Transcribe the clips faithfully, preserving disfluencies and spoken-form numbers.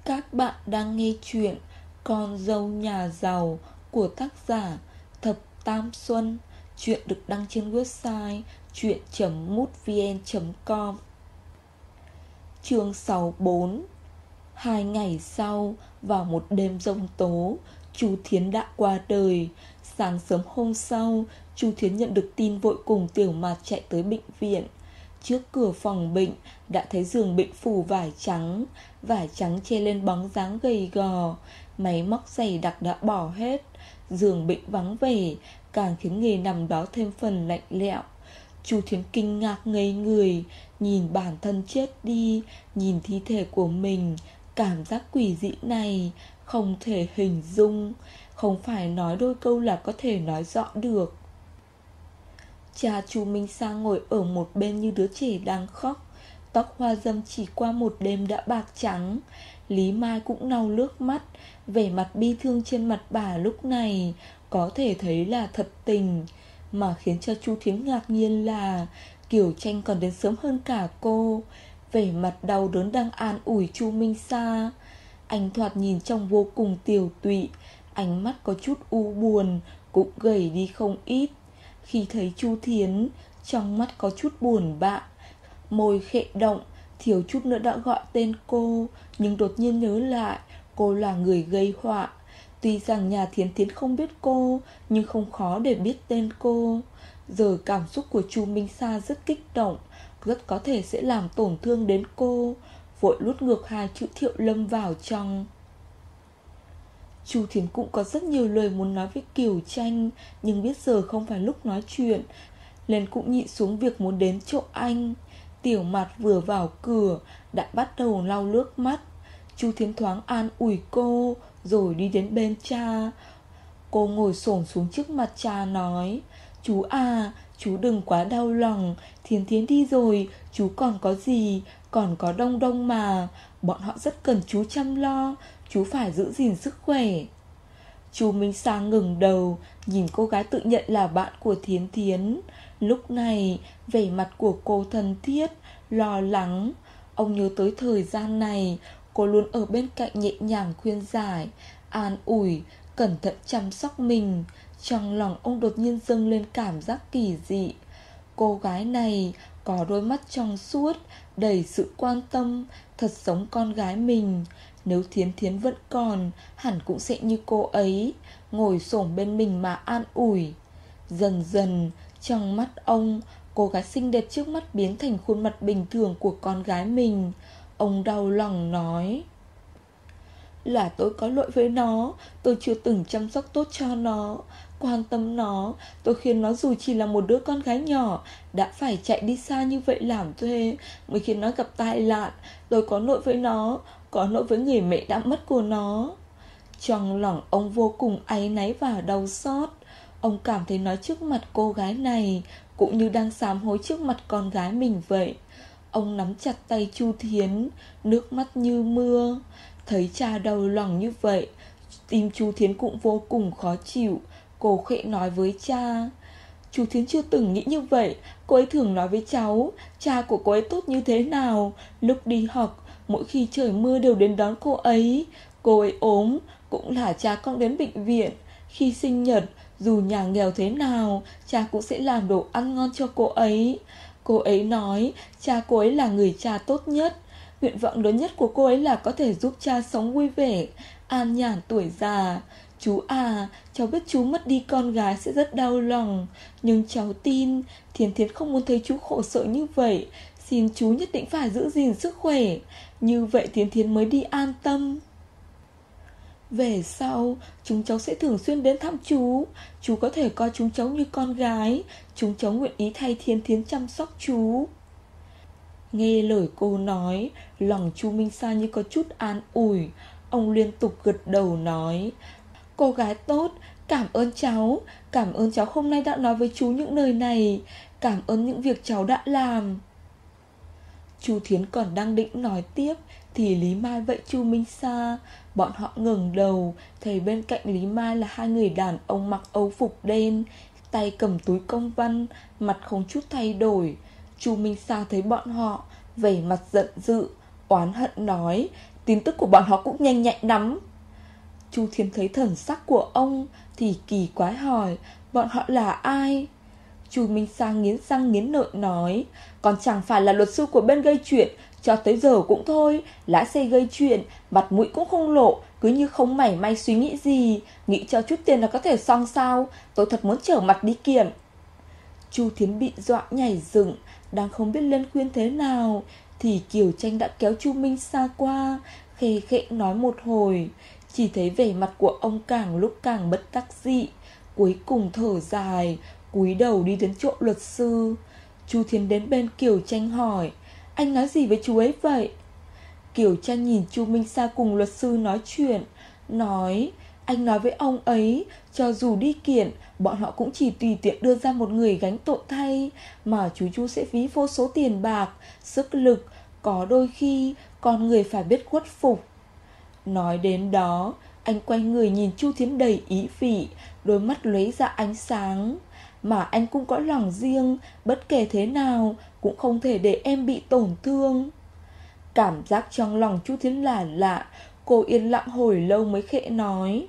Các bạn đang nghe chuyện Con dâu nhà giàu của tác giả Thập Tam Xuân. Chuyện được đăng trên website chuyện chấm mútvn chấm com. Chương sáu mươi bốn. Hai ngày sau, vào một đêm giông tố, chú Thiến đã qua đời. Sáng sớm hôm sau, chú Thiến nhận được tin vội cùng Tiểu Mạt chạy tới bệnh viện. Trước cửa phòng bệnh đã thấy giường bệnh phủ vải trắng. Vải trắng che lên bóng dáng gầy gò. Máy móc dày đặc đã bỏ hết. Giường bệnh vắng vẻ, càng khiến người nằm đó thêm phần lạnh lẽo. Chú Thiến kinh ngạc ngây người, nhìn bản thân chết đi, nhìn thi thể của mình. Cảm giác quỷ dị này không thể hình dung, không phải nói đôi câu là có thể nói rõ được. Cha chú Minh Sa ngồi ở một bên như đứa trẻ đang khóc. Tóc hoa dâm chỉ qua một đêm đã bạc trắng. Lý Mai cũng lau nước mắt. Vẻ mặt bi thương trên mặt bà lúc này có thể thấy là thật tình. Mà khiến cho chú Thiến ngạc nhiên là Kiều Tranh còn đến sớm hơn cả cô. Vẻ mặt đau đớn đang an ủi chú Minh Sa. Anh thoạt nhìn trông vô cùng tiều tụy, ánh mắt có chút u buồn, cũng gầy đi không ít. Khi thấy chú Thiến, trong mắt có chút buồn bã, môi khẽ động, thiếu chút nữa đã gọi tên cô, nhưng đột nhiên nhớ lại cô là người gây họa. Tuy rằng nhà Thiến Thiến không biết cô, nhưng không khó để biết tên cô. Giờ cảm xúc của chú Minh Sa rất kích động, rất có thể sẽ làm tổn thương đến cô. Vội lút ngược hai chữ Thiệu Lâm vào trong. Chú Thiến cũng có rất nhiều lời muốn nói với Kiều Tranh, nhưng biết giờ không phải lúc nói chuyện, nên cũng nhịn xuống việc muốn đến chỗ anh. Tiểu Mạt vừa vào cửa đã bắt đầu lau nước mắt. Chú Thiến thoáng an ủi cô, rồi đi đến bên cha. Cô ngồi xổm xuống trước mặt cha nói: "Chú à, chú đừng quá đau lòng. Thiến Thiến đi rồi, chú còn có gì, còn có Đông Đông mà. Bọn họ rất cần chú chăm lo, chú phải giữ gìn sức khỏe." Chú Minh Sa ngừng đầu, nhìn cô gái tự nhận là bạn của Thiến Thiến. Lúc này, vẻ mặt của cô thân thiết, lo lắng. Ông nhớ tới thời gian này, cô luôn ở bên cạnh nhẹ nhàng khuyên giải, an ủi, cẩn thận chăm sóc mình. Trong lòng ông đột nhiên dâng lên cảm giác kỳ dị. Cô gái này có đôi mắt trong suốt, đầy sự quan tâm, thật giống con gái mình. Nếu Thiến Thiến vẫn còn, hẳn cũng sẽ như cô ấy, ngồi xổm bên mình mà an ủi. Dần dần, trong mắt ông, cô gái xinh đẹp trước mắt biến thành khuôn mặt bình thường của con gái mình. Ông đau lòng nói: "Là tôi có lỗi với nó. Tôi chưa từng chăm sóc tốt cho nó, quan tâm nó. Tôi khiến nó dù chỉ là một đứa con gái nhỏ đã phải chạy đi xa như vậy làm thuê, mới khiến nó gặp tai nạn. Tôi có lỗi với nó, có lỗi với người mẹ đã mất của nó." Trong lòng ông vô cùng áy náy và đau xót. Ông cảm thấy nói trước mặt cô gái này cũng như đang sám hối trước mặt con gái mình vậy. Ông nắm chặt tay Chu Thiến, nước mắt như mưa. Thấy cha đau lòng như vậy, tim Chu Thiến cũng vô cùng khó chịu. Cô khẽ nói với cha: "Chú Thiến chưa từng nghĩ như vậy. Cô ấy thường nói với cháu cha của cô ấy tốt như thế nào. Lúc đi học, mỗi khi trời mưa đều đến đón cô ấy. Cô ấy ốm, cũng là cha con đến bệnh viện. Khi sinh nhật, dù nhà nghèo thế nào, cha cũng sẽ làm đồ ăn ngon cho cô ấy. Cô ấy nói cha cô ấy là người cha tốt nhất. Nguyện vọng lớn nhất của cô ấy là có thể giúp cha sống vui vẻ, an nhàn tuổi già. Chú à, cháu biết chú mất đi con gái sẽ rất đau lòng, nhưng cháu tin Thiến Thiến không muốn thấy chú khổ sở như vậy. Xin chú nhất định phải giữ gìn sức khỏe, như vậy Thiến Thiến mới đi an tâm. Về sau, chúng cháu sẽ thường xuyên đến thăm chú. Chú có thể coi chúng cháu như con gái. Chúng cháu nguyện ý thay Thiến Thiến chăm sóc chú." Nghe lời cô nói, lòng chú Minh Sa như có chút an ủi. Ông liên tục gật đầu nói: "Cô gái tốt, cảm ơn cháu. Cảm ơn cháu hôm nay đã nói với chú những lời này. Cảm ơn những việc cháu đã làm." Chu Thiến còn đang định nói tiếp thì Lý Mai vẫy Chu Minh Sa. Bọn họ ngẩng đầu, thấy bên cạnh Lý Mai là hai người đàn ông mặc âu phục đen, tay cầm túi công văn, mặt không chút thay đổi. Chu Minh Sa thấy bọn họ, vẻ mặt giận dữ, oán hận nói: tin tức của bọn họ cũng nhanh nhạy lắm. Chu Thiến thấy thần sắc của ông thì kỳ quái hỏi, bọn họ là ai? Chu Minh Sa nghiến răng nghiến lợi nói, còn chẳng phải là luật sư của bên gây chuyện, cho tới giờ cũng thôi, lái xe gây chuyện, mặt mũi cũng không lộ, cứ như không mảy may suy nghĩ gì, nghĩ cho chút tiền là có thể xong sao, tôi thật muốn trở mặt đi kiện. Chu Thiến bị dọa nhảy dựng, đang không biết lên khuyên thế nào, thì Kiều Tranh đã kéo Chu Minh Sa qua, khề khệ nói một hồi, chỉ thấy vẻ mặt của ông càng lúc càng bất đắc dĩ, cuối cùng thở dài, cúi đầu đi đến chỗ luật sư. Chu Thiến đến bên Kiều Tranh hỏi, anh nói gì với chú ấy vậy? Kiều Tranh nhìn Chu Minh Sa cùng luật sư nói chuyện, nói, anh nói với ông ấy, cho dù đi kiện, bọn họ cũng chỉ tùy tiện đưa ra một người gánh tội thay, mà chú chú sẽ phí vô số tiền bạc, sức lực, có đôi khi con người phải biết khuất phục. Nói đến đó, anh quay người nhìn Chu Thiến đầy ý vị, đôi mắt lóe ra ánh sáng. Mà anh cũng có lòng riêng, bất kể thế nào cũng không thể để em bị tổn thương. Cảm giác trong lòng Chu Thiến là lạ, cô yên lặng hồi lâu mới khẽ nói,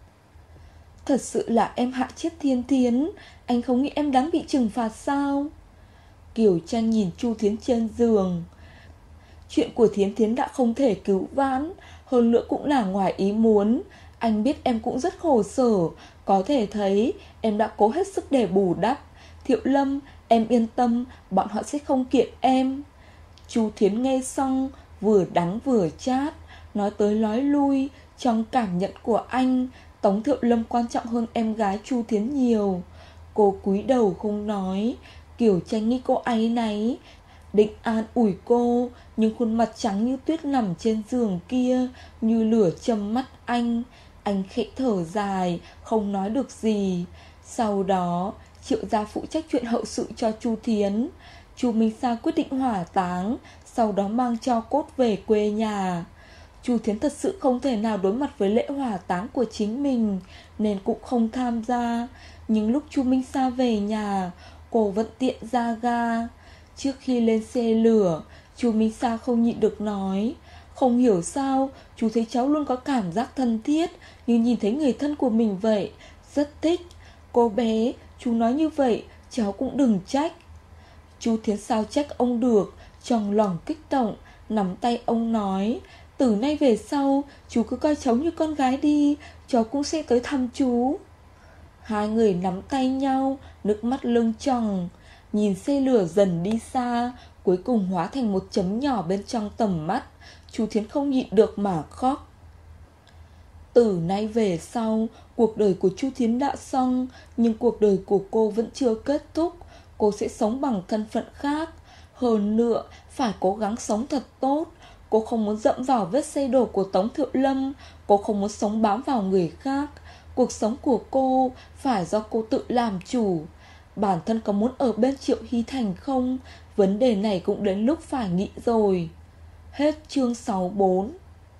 thật sự là em hại chết Thiên Thiến, anh không nghĩ em đáng bị trừng phạt sao? Kiều Tranh nhìn Chu Thiến trên giường, chuyện của Thiến Thiến đã không thể cứu vãn, hơn nữa cũng là ngoài ý muốn. Anh biết em cũng rất khổ sở, có thể thấy em đã cố hết sức để bù đắp. Thiệu Lâm, em yên tâm, bọn họ sẽ không kiện em. Chu Thiến nghe xong, vừa đắng vừa chát, nói tới nói lui. Trong cảm nhận của anh, Tống Thiệu Lâm quan trọng hơn em gái Chu Thiến nhiều. Cô cúi đầu không nói. Kiều Tranh nghĩ cô áy náy, định an ủi cô, nhưng khuôn mặt trắng như tuyết nằm trên giường kia như lửa châm mắt anh. Anh khẽ thở dài, không nói được gì. Sau đó Triệu gia phụ trách chuyện hậu sự cho Chu Thiến. Chu Minh Sa quyết định hỏa táng, sau đó mang tro cốt về quê nhà. Chu Thiến thật sự không thể nào đối mặt với lễ hỏa táng của chính mình, nên cũng không tham gia. Nhưng lúc Chu Minh Sa về nhà, cô vẫn tiện ra ga. Trước khi lên xe lửa, Chu Minh Sa không nhịn được nói, không hiểu sao chú thấy cháu luôn có cảm giác thân thiết, như nhìn thấy người thân của mình vậy, rất thích. Cô bé, chú nói như vậy, cháu cũng đừng trách. Chu Thiến sao trách ông được, trong lòng kích động, nắm tay ông nói, từ nay về sau, chú cứ coi cháu như con gái đi, cháu cũng sẽ tới thăm chú. Hai người nắm tay nhau, nước mắt lưng tròng. Nhìn xe lửa dần đi xa, cuối cùng hóa thành một chấm nhỏ bên trong tầm mắt. Chu Thiến không nhịn được mà khóc. Từ nay về sau, cuộc đời của Chu Thiến đã xong, nhưng cuộc đời của cô vẫn chưa kết thúc. Cô sẽ sống bằng thân phận khác. Hơn nữa, phải cố gắng sống thật tốt. Cô không muốn dẫm vào vết xe đổ của Tống Thiệu Lâm. Cô không muốn sống bám vào người khác. Cuộc sống của cô phải do cô tự làm chủ. Bản thân có muốn ở bên Triệu Hy Thành không? Vấn đề này cũng đến lúc phải nghĩ rồi. Hết chương sáu mươi bốn.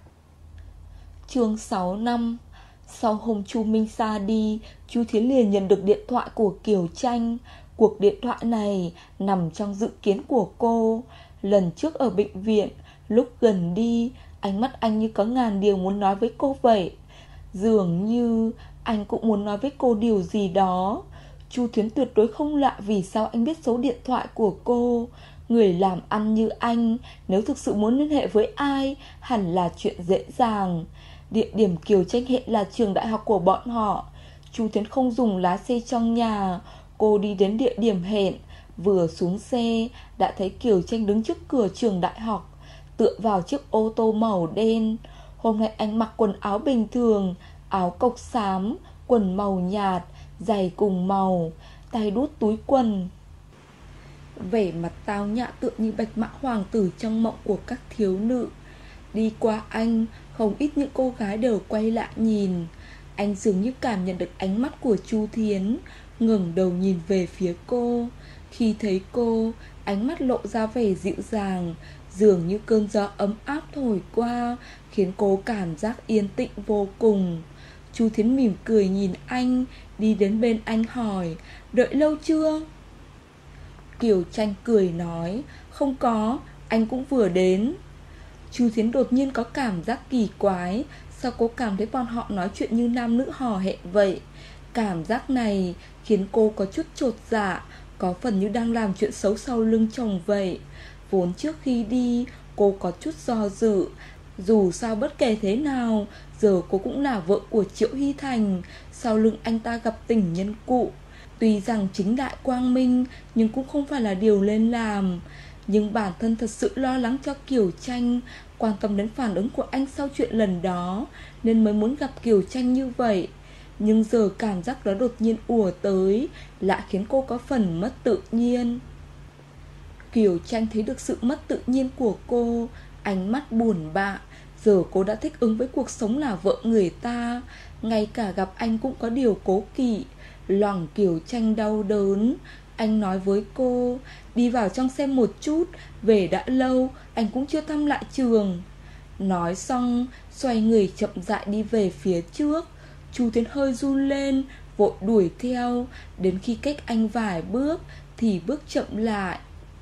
Chương sáu mươi lăm. Sau hôm Chu Minh Sa đi, Chu Thiến liền nhận được điện thoại của Kiều Tranh. Cuộc điện thoại này nằm trong dự kiến của cô. Lần trước ở bệnh viện, lúc gần đi, ánh mắt anh như có ngàn điều muốn nói với cô vậy. Dường như anh cũng muốn nói với cô điều gì đó. Chu Thiến tuyệt đối không lạ vì sao anh biết số điện thoại của cô. Người làm ăn như anh, nếu thực sự muốn liên hệ với ai, hẳn là chuyện dễ dàng. Địa điểm Kiều Tranh hẹn là trường đại học của bọn họ. Chu Thiến không dùng lái xe trong nhà. Cô đi đến địa điểm hẹn. Vừa xuống xe, đã thấy Kiều Tranh đứng trước cửa trường đại học, tựa vào chiếc ô tô màu đen. Hôm nay anh mặc quần áo bình thường, áo cộc xám, quần màu nhạt, giày cùng màu, tay đút túi quần. Vẻ mặt tao nhã tựa như bạch mã hoàng tử trong mộng của các thiếu nữ. Đi qua anh, không ít những cô gái đều quay lại nhìn. Anh dường như cảm nhận được ánh mắt của Chu Thiến, ngẩng đầu nhìn về phía cô. Khi thấy cô, ánh mắt lộ ra vẻ dịu dàng, dường như cơn gió ấm áp thổi qua, khiến cô cảm giác yên tĩnh vô cùng. Chu Thiến mỉm cười nhìn anh, đi đến bên anh hỏi, đợi lâu chưa? Kiều Tranh cười nói, không có, anh cũng vừa đến. Chu Thiến đột nhiên có cảm giác kỳ quái. Sao cô cảm thấy bọn họ nói chuyện như nam nữ hò hẹn vậy? Cảm giác này khiến cô có chút chột dạ, có phần như đang làm chuyện xấu sau lưng chồng vậy. Vốn trước khi đi cô có chút do dự. Dù sao bất kể thế nào, giờ cô cũng là vợ của Triệu Hy Thành. Sau lưng anh ta gặp tình nhân cũ, tuy rằng chính đại quang minh, nhưng cũng không phải là điều nên làm. Nhưng bản thân thật sự lo lắng cho Kiều Tranh, quan tâm đến phản ứng của anh sau chuyện lần đó, nên mới muốn gặp Kiều Tranh như vậy. Nhưng giờ cảm giác đó đột nhiên ùa tới, lại khiến cô có phần mất tự nhiên. Kiều Tranh thấy được sự mất tự nhiên của cô, ánh mắt buồn bã. Giờ cô đã thích ứng với cuộc sống là vợ người ta, ngay cả gặp anh cũng có điều cố kỵ. Lòng Kiều Tranh đau đớn. Anh nói với cô, đi vào trong xem một chút, về đã lâu, anh cũng chưa thăm lại trường. Nói xong, xoay người chậm rãi đi về phía trước. Chu Thiến hơi run lên, vội đuổi theo. Đến khi cách anh vài bước thì bước chậm lại.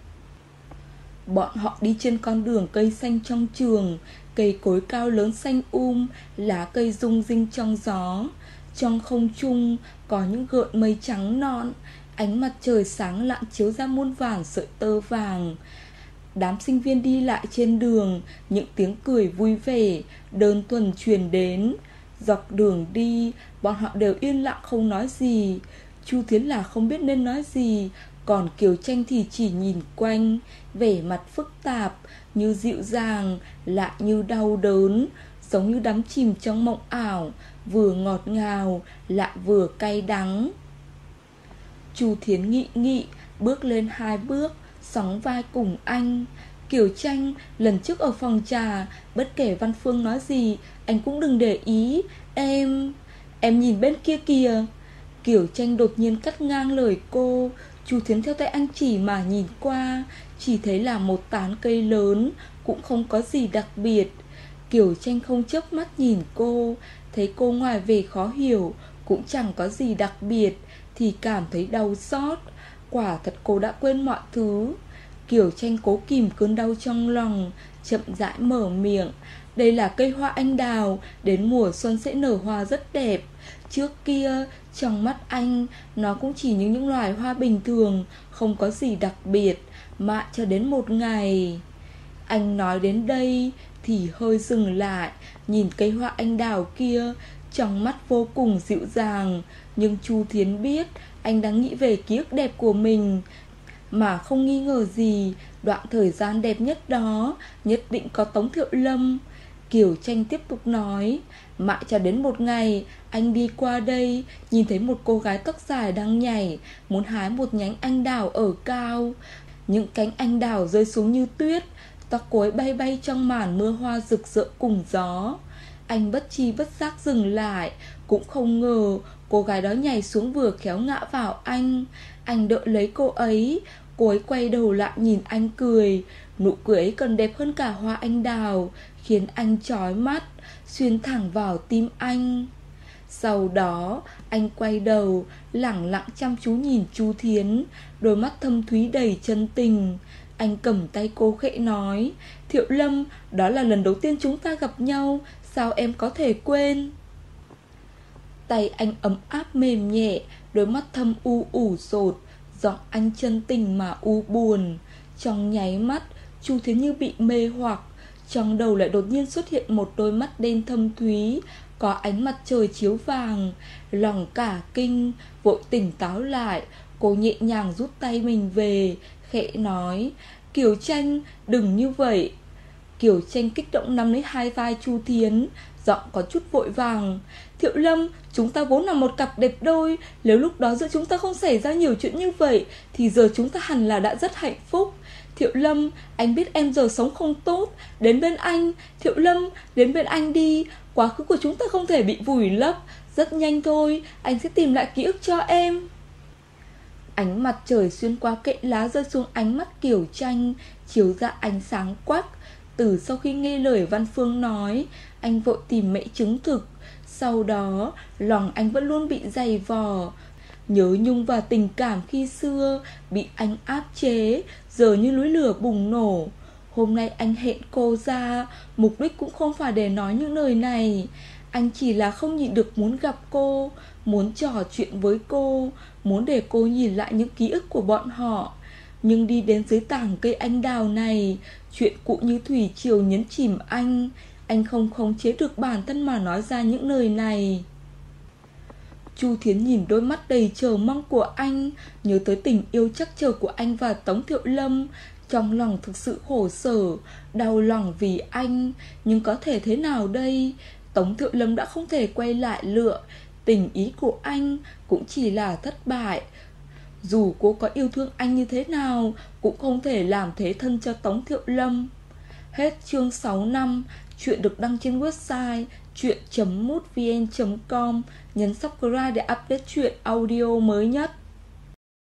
Bọn họ đi trên con đường cây xanh trong trường. Cây cối cao lớn xanh um, lá cây rung rinh trong gió. Trong không trung có những gợn mây trắng nõn. Ánh mặt trời sáng lạng chiếu ra muôn vàn sợi tơ vàng. Đám sinh viên đi lại trên đường, những tiếng cười vui vẻ đơn thuần truyền đến. Dọc đường đi, bọn họ đều yên lặng không nói gì. Chu Thiến là không biết nên nói gì, còn Kiều Tranh thì chỉ nhìn quanh, vẻ mặt phức tạp, như dịu dàng, lại như đau đớn, giống như đắm chìm trong mộng ảo, vừa ngọt ngào, lại vừa cay đắng. Chu Thiến nghị nghị, bước lên hai bước, sóng vai cùng anh. Kiều Tranh, lần trước ở phòng trà, bất kể Văn Phương nói gì, anh cũng đừng để ý. Em... Em nhìn bên kia kìa. Kiều Tranh đột nhiên cắt ngang lời cô. Chu Thiến theo tay anh chỉ mà nhìn qua, chỉ thấy là một tán cây lớn, cũng không có gì đặc biệt. Kiều Tranh không chớp mắt nhìn cô, thấy cô ngoài vẻ khó hiểu, cũng chẳng có gì đặc biệt, thì cảm thấy đau xót. Quả thật cô đã quên mọi thứ. Kiều Tranh cố kìm cơn đau trong lòng, chậm rãi mở miệng. Đây là cây hoa anh đào, đến mùa xuân sẽ nở hoa rất đẹp. Trước kia, trong mắt anh, nó cũng chỉ như những loài hoa bình thường, không có gì đặc biệt. Mãi cho đến một ngày... Anh nói đến đây thì hơi dừng lại, nhìn cây hoa anh đào kia, trong mắt vô cùng dịu dàng. Nhưng Chu Thiến biết anh đang nghĩ về ký ức đẹp của mình, mà không nghi ngờ gì, đoạn thời gian đẹp nhất đó nhất định có Tống Thiệu Lâm. Kiều Tranh tiếp tục nói, mãi cho đến một ngày, anh đi qua đây, nhìn thấy một cô gái tóc dài đang nhảy, muốn hái một nhánh anh đào ở cao. Những cánh anh đào rơi xuống như tuyết, tóc cô ấy bay bay trong màn mưa hoa rực rỡ cùng gió. Anh bất chi bất giác dừng lại, cũng không ngờ cô gái đó nhảy xuống vừa khéo ngã vào anh. Anh đỡ lấy cô ấy, cô ấy quay đầu lại nhìn anh cười. Nụ cười ấy còn đẹp hơn cả hoa anh đào, khiến anh chói mắt, xuyên thẳng vào tim anh. Sau đó anh quay đầu, lẳng lặng chăm chú nhìn Chu Thiến, đôi mắt thâm thúy đầy chân tình. Anh cầm tay cô khẽ nói, Thiệu Lâm, đó là lần đầu tiên chúng ta gặp nhau, sao em có thể quên? Tay anh ấm áp mềm nhẹ, đôi mắt thâm u ủ rột, giọng anh chân tình mà u buồn. Trong nháy mắt, Chu Thiến như bị mê hoặc, trong đầu lại đột nhiên xuất hiện một đôi mắt đen thâm thúy, có ánh mặt trời chiếu vàng. Lòng cả kinh, vội tỉnh táo lại, cô nhẹ nhàng rút tay mình về, khẽ nói, Kiều Tranh, đừng như vậy. Kiều Tranh kích động nắm lấy hai vai Chu Thiến, giọng có chút vội vàng, Thiệu Lâm, chúng ta vốn là một cặp đẹp đôi, nếu lúc đó giữa chúng ta không xảy ra nhiều chuyện như vậy, thì giờ chúng ta hẳn là đã rất hạnh phúc. Thiệu Lâm, anh biết em giờ sống không tốt, đến bên anh. Thiệu Lâm, đến bên anh đi, quá khứ của chúng ta không thể bị vùi lấp. Rất nhanh thôi, anh sẽ tìm lại ký ức cho em. Ánh mặt trời xuyên qua kẽ lá rơi xuống ánh mắt Kiều Tranh, chiếu ra ánh sáng quắc. Từ sau khi nghe lời Văn Phương nói, anh vội tìm mẹ chứng thực. Sau đó, lòng anh vẫn luôn bị dày vò. Nhớ nhung và tình cảm khi xưa bị anh áp chế, giờ như núi lửa bùng nổ. Hôm nay anh hẹn cô ra, mục đích cũng không phải để nói những lời này. Anh chỉ là không nhịn được muốn gặp cô, muốn trò chuyện với cô, muốn để cô nhìn lại những ký ức của bọn họ. Nhưng đi đến dưới tảng cây anh đào này, chuyện cũ như thủy triều nhấn chìm anh. Anh không khống chế được bản thân mà nói ra những lời này. Chu Thiến nhìn đôi mắt đầy chờ mong của anh, nhớ tới tình yêu chắc chờ của anh và Tống Thiệu Lâm. Trong lòng thực sự khổ sở, đau lòng vì anh. Nhưng có thể thế nào đây? Tống Thiệu Lâm đã không thể quay lại lựa. Tình ý của anh cũng chỉ là thất bại. Dù cô có yêu thương anh như thế nào, cũng không thể làm thế thân cho Tống Thiệu Lâm. Hết chương sáu năm. Chuyện được đăng trên website chuyện chấm mútvn chấm com. Nhấn subscribe để update chuyện audio mới nhất.